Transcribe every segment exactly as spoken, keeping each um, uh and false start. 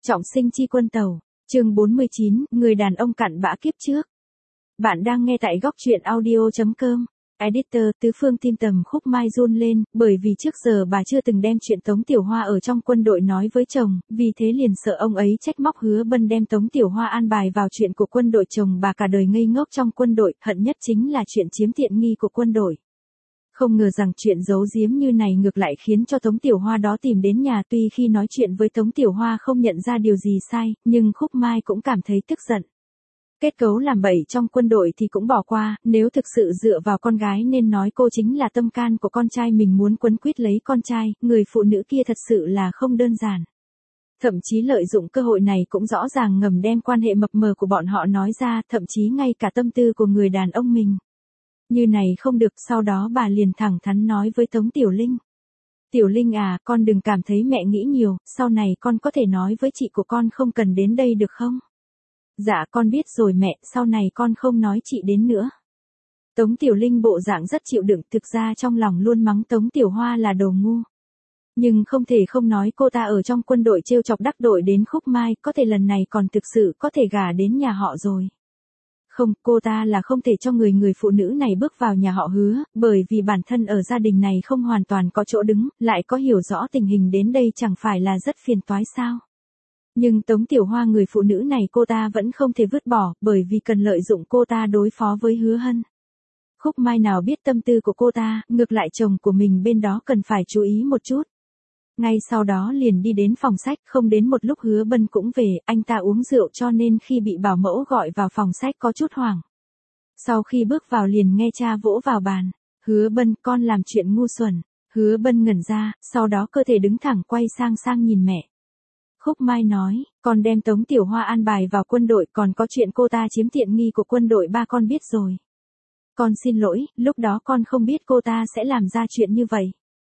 Trọng sinh chi quân tàu, chương bốn mươi chín, người đàn ông cặn bã kiếp trước. Bạn đang nghe tại góc truyện audio.com. Editor Tứ Phương tim tầm khúc mai run lên, bởi vì trước giờ bà chưa từng đem chuyện Tống Tiểu Hoa ở trong quân đội nói với chồng, vì thế liền sợ ông ấy trách móc Hứa Bân đem Tống Tiểu Hoa an bài vào chuyện của quân đội. Chồng bà cả đời ngây ngốc trong quân đội, hận nhất chính là chuyện chiếm tiện nghi của quân đội. Không ngờ rằng chuyện giấu giếm như này ngược lại khiến cho Tống Tiểu Hoa đó tìm đến nhà. Tuy khi nói chuyện với Tống Tiểu Hoa không nhận ra điều gì sai, nhưng Khúc Mai cũng cảm thấy tức giận. Kết cấu làm bậy trong quân đội thì cũng bỏ qua, nếu thực sự dựa vào con gái nên nói cô chính là tâm can của con trai mình, muốn quấn quýt lấy con trai, người phụ nữ kia thật sự là không đơn giản. Thậm chí lợi dụng cơ hội này cũng rõ ràng ngầm đem quan hệ mập mờ của bọn họ nói ra, thậm chí ngay cả tâm tư của người đàn ông mình. Như này không được, sau đó bà liền thẳng thắn nói với Tống Tiểu Linh. Tiểu Linh à, con đừng cảm thấy mẹ nghĩ nhiều, sau này con có thể nói với chị của con không cần đến đây được không? Dạ con biết rồi mẹ, sau này con không nói chị đến nữa. Tống Tiểu Linh bộ dạng rất chịu đựng, thực ra trong lòng luôn mắng Tống Tiểu Hoa là đồ ngu. Nhưng không thể không nói, cô ta ở trong quân đội trêu chọc đắc tội đến Khúc Mai, có thể lần này còn thực sự có thể gả đến nhà họ rồi. Không, cô ta là không thể cho người người phụ nữ này bước vào nhà họ Hứa, bởi vì bản thân ở gia đình này không hoàn toàn có chỗ đứng, lại có hiểu rõ tình hình đến đây chẳng phải là rất phiền toái sao. Nhưng Tống Tiểu Hoa, người phụ nữ này cô ta vẫn không thể vứt bỏ, bởi vì cần lợi dụng cô ta đối phó với Hứa Hân. Khúc Mai nào biết tâm tư của cô ta, ngược lại chồng của mình bên đó cần phải chú ý một chút. Ngay sau đó liền đi đến phòng sách, không đến một lúc Hứa Bân cũng về, anh ta uống rượu cho nên khi bị bảo mẫu gọi vào phòng sách có chút hoảng. Sau khi bước vào liền nghe cha vỗ vào bàn, Hứa Bân, con làm chuyện ngu xuẩn. Hứa Bân ngẩn ra, sau đó cơ thể đứng thẳng quay sang sang nhìn mẹ. Khúc Mai nói, con đem Tống Tiểu Hoa an bài vào quân đội, còn có chuyện cô ta chiếm tiện nghi của quân đội ba con biết rồi. Con xin lỗi, lúc đó con không biết cô ta sẽ làm ra chuyện như vậy.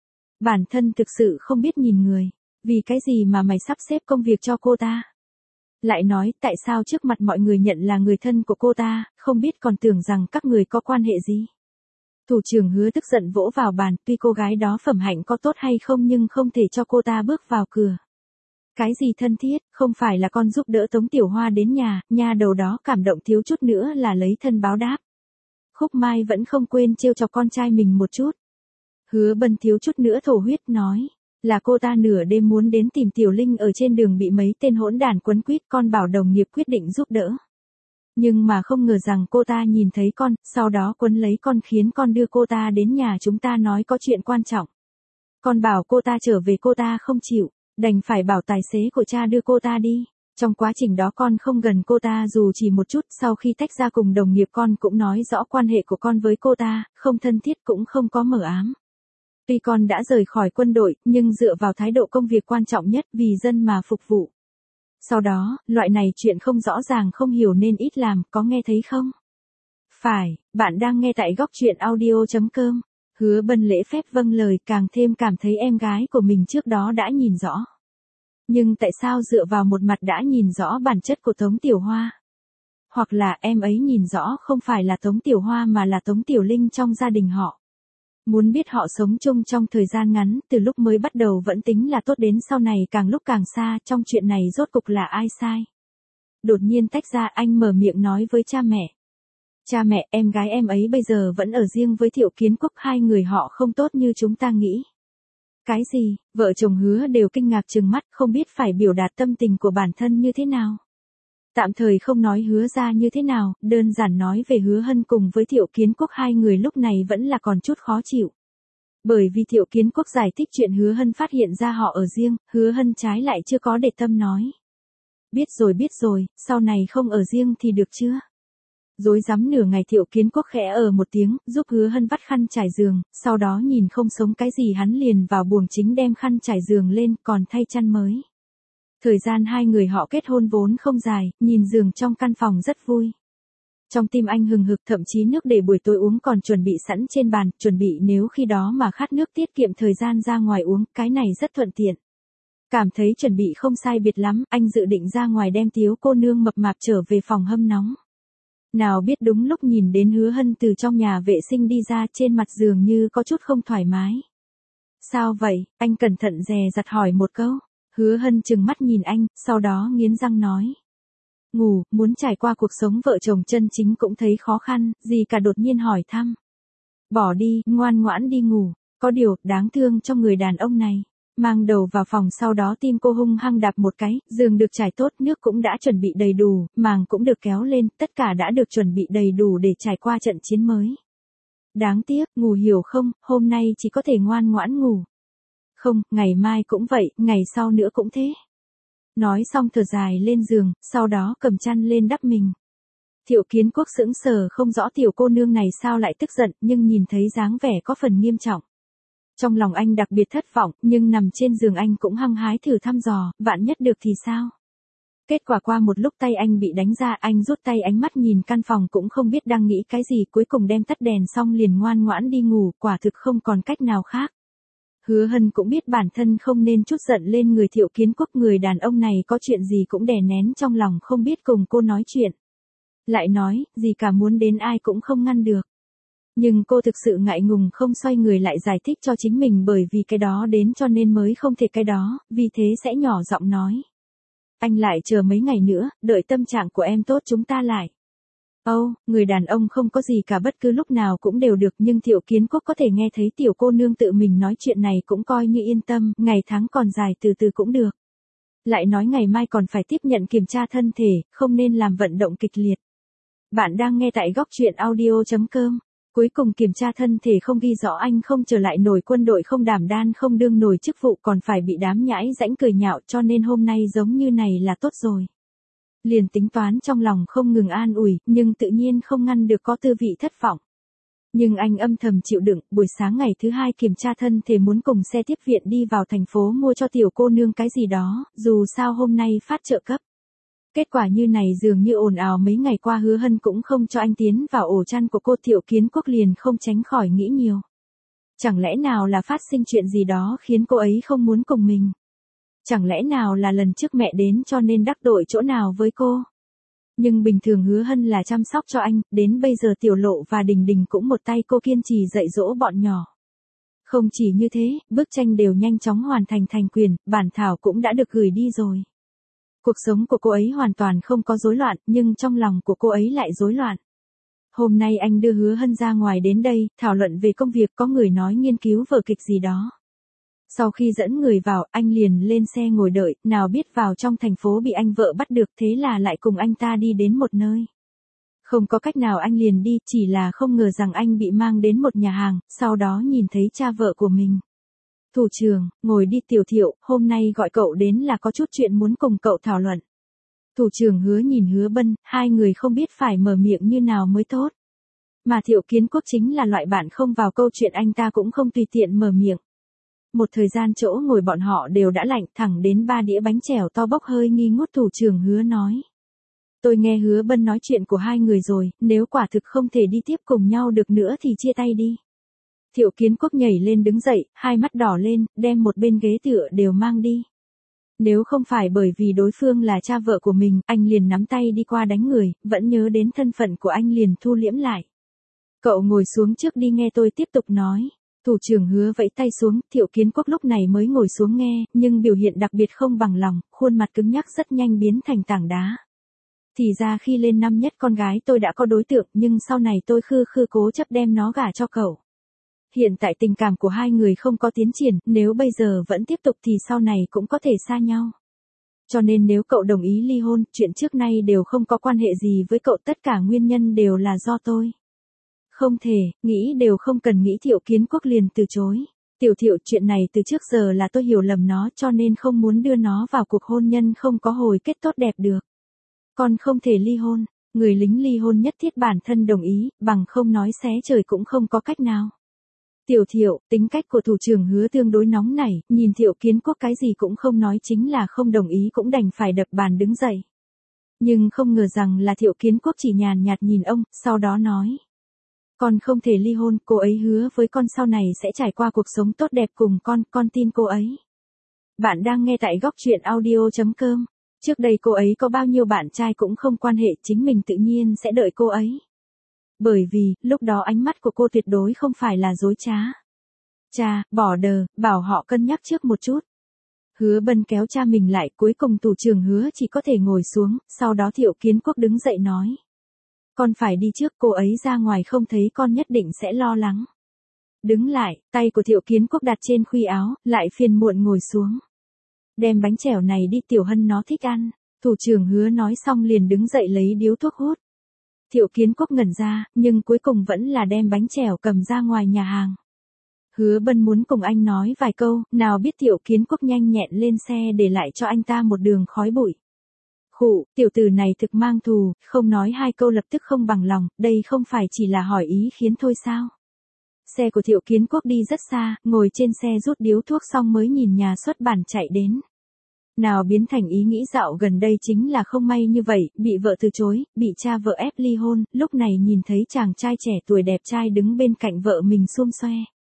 Bản thân thực sự không biết nhìn người, vì cái gì mà mày sắp xếp công việc cho cô ta? Lại nói, tại sao trước mặt mọi người nhận là người thân của cô ta, không biết còn tưởng rằng các người có quan hệ gì? Thủ trưởng Hứa tức giận vỗ vào bàn, tuy cô gái đó phẩm hạnh có tốt hay không nhưng không thể cho cô ta bước vào cửa. Cái gì thân thiết, không phải là con giúp đỡ Tống Tiểu Hoa đến nhà, nha đầu đó cảm động thiếu chút nữa là lấy thân báo đáp. Khúc Mai vẫn không quên trêu chọc con trai mình một chút. Hứa Bân thiếu chút nữa thổ huyết nói, là cô ta nửa đêm muốn đến tìm Tiểu Linh ở trên đường bị mấy tên hỗn đản quấn quýt, con bảo đồng nghiệp quyết định giúp đỡ. Nhưng mà không ngờ rằng cô ta nhìn thấy con, sau đó quấn lấy con khiến con đưa cô ta đến nhà chúng ta nói có chuyện quan trọng. Con bảo cô ta trở về, cô ta không chịu, đành phải bảo tài xế của cha đưa cô ta đi. Trong quá trình đó con không gần cô ta dù chỉ một chút, sau khi tách ra cùng đồng nghiệp con cũng nói rõ quan hệ của con với cô ta, không thân thiết cũng không có mờ ám. Tuy con đã rời khỏi quân đội, nhưng dựa vào thái độ công việc quan trọng nhất, vì dân mà phục vụ. Sau đó, loại này chuyện không rõ ràng không hiểu nên ít làm, có nghe thấy không? Phải, bạn đang nghe tại góc truyện audio.com. Hứa Bân lễ phép vâng lời, càng thêm cảm thấy em gái của mình trước đó đã nhìn rõ. Nhưng tại sao dựa vào một mặt đã nhìn rõ bản chất của Tống Tiểu Hoa? Hoặc là em ấy nhìn rõ không phải là Tống Tiểu Hoa mà là Tống Tiểu Linh trong gia đình họ. Muốn biết họ sống chung trong thời gian ngắn, từ lúc mới bắt đầu vẫn tính là tốt đến sau này càng lúc càng xa, trong chuyện này rốt cục là ai sai? Đột nhiên tách ra, anh mở miệng nói với cha mẹ. Cha mẹ, em gái em ấy bây giờ vẫn ở riêng với Thiệu Kiến Quốc, hai người họ không tốt như chúng ta nghĩ. Cái gì? Vợ chồng Hứa đều kinh ngạc trừng mắt, không biết phải biểu đạt tâm tình của bản thân như thế nào. Tạm thời không nói Hứa ra như thế nào, đơn giản nói về Hứa Hân cùng với Thiệu Kiến Quốc, hai người lúc này vẫn là còn chút khó chịu. Bởi vì Thiệu Kiến Quốc giải thích chuyện Hứa Hân phát hiện ra họ ở riêng, Hứa Hân trái lại chưa có để tâm nói. Biết rồi biết rồi, sau này không ở riêng thì được chưa? Rối rắm nửa ngày Thiệu Kiến Quốc khẽ ở một tiếng, giúp Hứa Hân vắt khăn trải giường, sau đó nhìn không sống cái gì hắn liền vào buồng chính đem khăn trải giường lên, còn thay chăn mới. Thời gian hai người họ kết hôn vốn không dài, nhìn giường trong căn phòng rất vui. Trong tim anh hừng hực, thậm chí nước để buổi tối uống còn chuẩn bị sẵn trên bàn, chuẩn bị nếu khi đó mà khát nước tiết kiệm thời gian ra ngoài uống, cái này rất thuận tiện. Cảm thấy chuẩn bị không sai biệt lắm, anh dự định ra ngoài đem Tiếu cô nương mập mạp trở về phòng hâm nóng. Nào biết đúng lúc nhìn đến Hứa Hân từ trong nhà vệ sinh đi ra, trên mặt dường như có chút không thoải mái. Sao vậy? Anh cẩn thận dè dặt hỏi một câu. Hứa Hân trừng mắt nhìn anh, sau đó nghiến răng nói. Ngủ, muốn trải qua cuộc sống vợ chồng chân chính cũng thấy khó khăn, gì cả đột nhiên hỏi thăm. Bỏ đi, ngoan ngoãn đi ngủ, có điều, đáng thương trong người đàn ông này. Mang đầu vào phòng sau đó tim cô hung hăng đạp một cái, giường được trải tốt, nước cũng đã chuẩn bị đầy đủ, màng cũng được kéo lên, tất cả đã được chuẩn bị đầy đủ để trải qua trận chiến mới. Đáng tiếc, ngủ hiểu không, hôm nay chỉ có thể ngoan ngoãn ngủ. Không, ngày mai cũng vậy, ngày sau nữa cũng thế. Nói xong thở dài lên giường, sau đó cầm chăn lên đắp mình. Thiệu Kiến Quốc sững sờ không rõ tiểu cô nương này sao lại tức giận, nhưng nhìn thấy dáng vẻ có phần nghiêm trọng. Trong lòng anh đặc biệt thất vọng, nhưng nằm trên giường anh cũng hăng hái thử thăm dò, vạn nhất được thì sao? Kết quả qua một lúc tay anh bị đánh ra, anh rút tay, ánh mắt nhìn căn phòng cũng không biết đang nghĩ cái gì, cuối cùng đem tắt đèn xong liền ngoan ngoãn đi ngủ, quả thực không còn cách nào khác. Hứa Hân cũng biết bản thân không nên chút giận lên người Thiệu Kiến Quốc, người đàn ông này có chuyện gì cũng đè nén trong lòng không biết cùng cô nói chuyện. Lại nói, gì cả muốn đến ai cũng không ngăn được. Nhưng cô thực sự ngại ngùng không xoay người lại giải thích cho chính mình, bởi vì cái đó đến cho nên mới không thể cái đó, vì thế sẽ nhỏ giọng nói. Anh lại chờ mấy ngày nữa, đợi tâm trạng của em tốt chúng ta lại. Âu, oh, người đàn ông không có gì cả, bất cứ lúc nào cũng đều được, nhưng Thiệu Kiến Quốc có thể nghe thấy tiểu cô nương tự mình nói chuyện này cũng coi như yên tâm, ngày tháng còn dài từ từ cũng được. Lại nói ngày mai còn phải tiếp nhận kiểm tra thân thể, không nên làm vận động kịch liệt. Bạn đang nghe tại góc truyện audio chấm com. Cuối cùng kiểm tra thân thể không ghi rõ anh không trở lại nổi quân đội, không đảm đan, không đương nổi chức vụ, còn phải bị đám nhãi rãnh cười nhạo, cho nên hôm nay giống như này là tốt rồi. Liền tính toán trong lòng không ngừng an ủi, nhưng tự nhiên không ngăn được có tư vị thất vọng. Nhưng anh âm thầm chịu đựng, buổi sáng ngày thứ hai kiểm tra thân thể muốn cùng xe tiếp viện đi vào thành phố mua cho tiểu cô nương cái gì đó, dù sao hôm nay phát trợ cấp. Kết quả như này dường như ồn ào mấy ngày qua, Hứa Hân cũng không cho anh tiến vào ổ chăn của cô, Thiệu Kiến Quốc liền không tránh khỏi nghĩ nhiều. Chẳng lẽ nào là phát sinh chuyện gì đó khiến cô ấy không muốn cùng mình? Chẳng lẽ nào là lần trước mẹ đến cho nên đắc tội chỗ nào với cô? Nhưng bình thường Hứa Hân là chăm sóc cho anh, đến bây giờ Tiểu Lộ và Đình Đình cũng một tay cô kiên trì dạy dỗ bọn nhỏ. Không chỉ như thế, bức tranh đều nhanh chóng hoàn thành thành quyền, bản thảo cũng đã được gửi đi rồi. Cuộc sống của cô ấy hoàn toàn không có rối loạn, nhưng trong lòng của cô ấy lại rối loạn. Hôm nay anh đưa Hứa Hân ra ngoài đến đây, thảo luận về công việc, có người nói nghiên cứu vở kịch gì đó. Sau khi dẫn người vào, anh liền lên xe ngồi đợi, nào biết vào trong thành phố bị anh vợ bắt được, thế là lại cùng anh ta đi đến một nơi. Không có cách nào anh liền đi, chỉ là không ngờ rằng anh bị mang đến một nhà hàng, sau đó nhìn thấy cha vợ của mình. Thủ trưởng, ngồi đi Tiểu Thiệu, hôm nay gọi cậu đến là có chút chuyện muốn cùng cậu thảo luận. Thủ trưởng Hứa nhìn Hứa Bân, hai người không biết phải mở miệng như nào mới tốt. Mà Thiệu Kiến Quốc chính là loại bạn không vào câu chuyện, anh ta cũng không tùy tiện mở miệng. Một thời gian chỗ ngồi bọn họ đều đã lạnh, thẳng đến ba đĩa bánh chèo to bốc hơi nghi ngút. Thủ trưởng Hứa nói. Tôi nghe Hứa Bân nói chuyện của hai người rồi, nếu quả thực không thể đi tiếp cùng nhau được nữa thì chia tay đi. Thiệu Kiến Quốc nhảy lên đứng dậy, hai mắt đỏ lên, đem một bên ghế tựa đều mang đi. Nếu không phải bởi vì đối phương là cha vợ của mình, anh liền nắm tay đi qua đánh người, vẫn nhớ đến thân phận của anh liền thu liễm lại. Cậu ngồi xuống trước đi, nghe tôi tiếp tục nói. Thủ trưởng Hứa vẫy tay xuống, Thiệu Kiến Quốc lúc này mới ngồi xuống nghe, nhưng biểu hiện đặc biệt không bằng lòng, khuôn mặt cứng nhắc rất nhanh biến thành tảng đá. Thì ra khi lên năm nhất con gái tôi đã có đối tượng, nhưng sau này tôi khư khư cố chấp đem nó gả cho cậu. Hiện tại tình cảm của hai người không có tiến triển, nếu bây giờ vẫn tiếp tục thì sau này cũng có thể xa nhau. Cho nên nếu cậu đồng ý ly hôn, chuyện trước nay đều không có quan hệ gì với cậu, tất cả nguyên nhân đều là do tôi. Không thể, nghĩ đều không cần nghĩ, Thiệu Kiến Quốc liền từ chối. Tiểu Thiệu, chuyện này từ trước giờ là tôi hiểu lầm nó, cho nên không muốn đưa nó vào cuộc hôn nhân không có hồi kết tốt đẹp được. Còn không thể ly hôn, người lính ly hôn nhất thiết bản thân đồng ý, bằng không nói xé trời cũng không có cách nào. Tiểu Thiệu, tính cách của thủ trưởng Hứa tương đối nóng nảy, nhìn Thiệu Kiến Quốc cái gì cũng không nói, chính là không đồng ý cũng đành phải đập bàn đứng dậy. Nhưng không ngờ rằng là Thiệu Kiến Quốc chỉ nhàn nhạt nhìn ông, sau đó nói. Con không thể ly hôn, cô ấy hứa với con sau này sẽ trải qua cuộc sống tốt đẹp cùng con, con tin cô ấy. Bạn đang nghe tại góc truyện audio chấm com. Trước đây cô ấy có bao nhiêu bạn trai cũng không quan hệ, chính mình tự nhiên sẽ đợi cô ấy. Bởi vì, lúc đó ánh mắt của cô tuyệt đối không phải là dối trá. Cha, bỏ đờ, bảo họ cân nhắc trước một chút. Hứa Bân kéo cha mình lại, cuối cùng thủ trưởng Hứa chỉ có thể ngồi xuống, sau đó Thiệu Kiến Quốc đứng dậy nói. Con phải đi trước, cô ấy ra ngoài không thấy con nhất định sẽ lo lắng. Đứng lại, tay của Thiệu Kiến Quốc đặt trên khuy áo, lại phiền muộn ngồi xuống. Đem bánh chèo này đi, Tiểu Hân nó thích ăn. Thủ trưởng Hứa nói xong liền đứng dậy lấy điếu thuốc hút. Thiệu Kiến Quốc ngẩn ra, nhưng cuối cùng vẫn là đem bánh chèo cầm ra ngoài nhà hàng. Hứa Bân muốn cùng anh nói vài câu, nào biết Thiệu Kiến Quốc nhanh nhẹn lên xe để lại cho anh ta một đường khói bụi. Khụ, tiểu tử này thực mang thù, không nói hai câu lập tức không bằng lòng, đây không phải chỉ là hỏi ý khiến thôi sao. Xe của Thiệu Kiến Quốc đi rất xa, ngồi trên xe rút điếu thuốc xong mới nhìn nhà xuất bản chạy đến. Nào biến thành ý nghĩ dạo gần đây chính là không may như vậy, bị vợ từ chối, bị cha vợ ép ly hôn, lúc này nhìn thấy chàng trai trẻ tuổi đẹp trai đứng bên cạnh vợ mình xum xoe.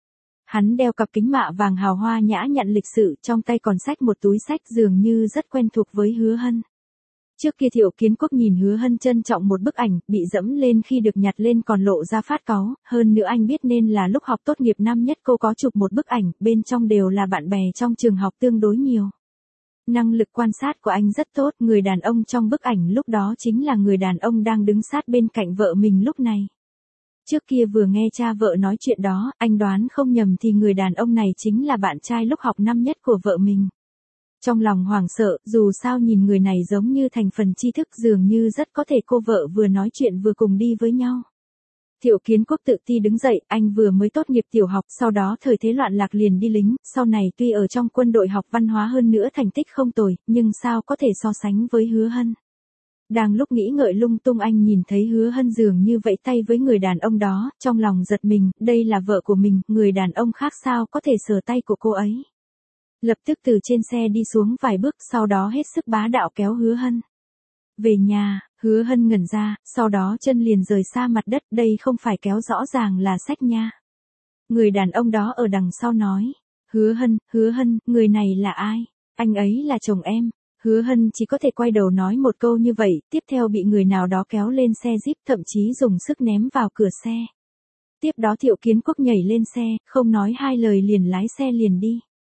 Hắn đeo cặp kính mạ vàng hào hoa nhã nhặn lịch sự, trong tay còn xách một túi xách dường như rất quen thuộc với Hứa Hân. Trước kia Thiệu Kiến Quốc nhìn Hứa Hân trân trọng một bức ảnh, bị dẫm lên khi được nhặt lên còn lộ ra phát cáu, hơn nữa anh biết nên là lúc học tốt nghiệp năm nhất cô có chụp một bức ảnh, bên trong đều là bạn bè trong trường học tương đối nhiều. Năng lực quan sát của anh rất tốt, người đàn ông trong bức ảnh lúc đó chính là người đàn ông đang đứng sát bên cạnh vợ mình lúc này. Trước kia vừa nghe cha vợ nói chuyện đó, anh đoán không nhầm thì người đàn ông này chính là bạn trai lúc học năm nhất của vợ mình. Trong lòng hoảng sợ, dù sao nhìn người này giống như thành phần tri thức dường như rất có thể cô vợ vừa nói chuyện vừa cùng đi với nhau. Thiệu Kiến Quốc tự ti đứng dậy, anh vừa mới tốt nghiệp tiểu học, sau đó thời thế loạn lạc liền đi lính, sau này tuy ở trong quân đội học văn hóa hơn nữa thành tích không tồi, nhưng sao có thể so sánh với Hứa Hân. Đang lúc nghĩ ngợi lung tung anh nhìn thấy Hứa Hân dường như vẫy tay với người đàn ông đó, trong lòng giật mình, đây là vợ của mình, người đàn ông khác sao có thể sờ tay của cô ấy. Lập tức từ trên xe đi xuống vài bước, sau đó hết sức bá đạo kéo Hứa Hân. Về nhà, Hứa Hân ngẩn ra, sau đó chân liền rời xa mặt đất, đây không phải kéo rõ ràng là xách nha. Người đàn ông đó ở đằng sau nói, Hứa Hân, Hứa Hân, người này là ai? Anh ấy là chồng em. Hứa Hân chỉ có thể quay đầu nói một câu như vậy, tiếp theo bị người nào đó kéo lên xe Jeep, thậm chí dùng sức ném vào cửa xe. Tiếp đó Thiệu Kiến Quốc nhảy lên xe, không nói hai lời liền lái xe liền đi.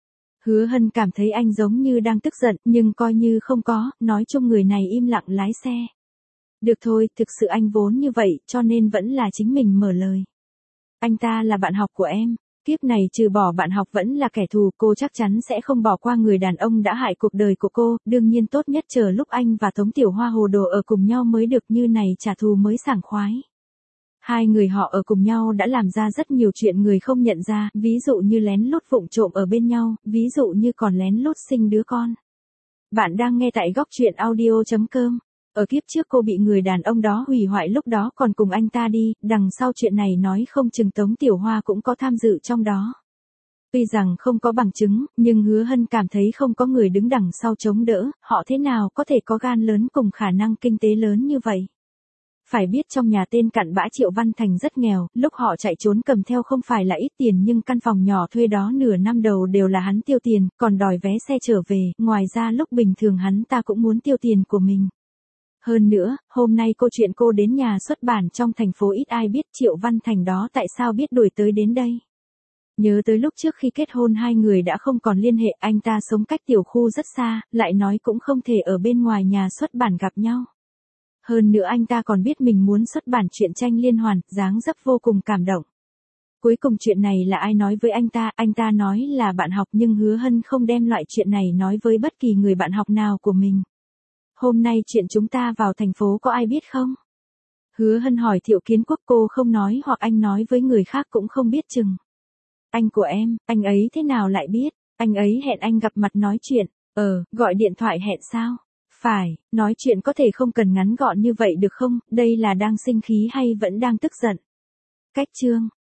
Hứa Hân cảm thấy anh giống như đang tức giận, nhưng coi như không có, nói chung người này im lặng lái xe. Được thôi, thực sự anh vốn như vậy, cho nên vẫn là chính mình mở lời. Anh ta là bạn học của em, kiếp này trừ bỏ bạn học vẫn là kẻ thù, cô chắc chắn sẽ không bỏ qua người đàn ông đã hại cuộc đời của cô, đương nhiên tốt nhất chờ lúc anh và Tống Tiểu Hoa hồ đồ ở cùng nhau mới được, như này trả thù mới sảng khoái. Hai người họ ở cùng nhau đã làm ra rất nhiều chuyện người không nhận ra, ví dụ như lén lút vụng trộm ở bên nhau, ví dụ như còn lén lút sinh đứa con. Bạn đang nghe tại góc truyện audio chấm com. Ở kiếp trước cô bị người đàn ông đó hủy hoại, lúc đó còn cùng anh ta đi, đằng sau chuyện này nói không chừng Tống Tiểu Hoa cũng có tham dự trong đó. Tuy rằng không có bằng chứng, nhưng Hứa Hân cảm thấy không có người đứng đằng sau chống đỡ, họ thế nào có thể có gan lớn cùng khả năng kinh tế lớn như vậy. Phải biết trong nhà tên cặn bã Triệu Văn Thành rất nghèo, lúc họ chạy trốn cầm theo không phải là ít tiền, nhưng căn phòng nhỏ thuê đó nửa năm đầu đều là hắn tiêu tiền, còn đòi vé xe trở về, ngoài ra lúc bình thường hắn ta cũng muốn tiêu tiền của mình. Hơn nữa, hôm nay câu chuyện cô đến nhà xuất bản trong thành phố ít ai biết Triệu Văn Thành đó tại sao biết đuổi tới đến đây. Nhớ tới lúc trước khi kết hôn hai người đã không còn liên hệ, anh ta sống cách tiểu khu rất xa, lại nói cũng không thể ở bên ngoài nhà xuất bản gặp nhau. Hơn nữa anh ta còn biết mình muốn xuất bản truyện tranh liên hoàn, dáng dấp vô cùng cảm động. Cuối cùng chuyện này là ai nói với anh ta, anh ta nói là bạn học, nhưng Hứa Hân không đem loại chuyện này nói với bất kỳ người bạn học nào của mình. Hôm nay chuyện chúng ta vào thành phố có ai biết không? Hứa Hân hỏi Thiệu Kiến Quốc, cô không nói hoặc anh nói với người khác cũng không biết chừng. Anh của em, anh ấy thế nào lại biết, anh ấy hẹn anh gặp mặt nói chuyện, ờ, gọi điện thoại hẹn sao? Phải, nói chuyện có thể không cần ngắn gọn như vậy được không, đây là đang sinh khí hay vẫn đang tức giận? Cách chương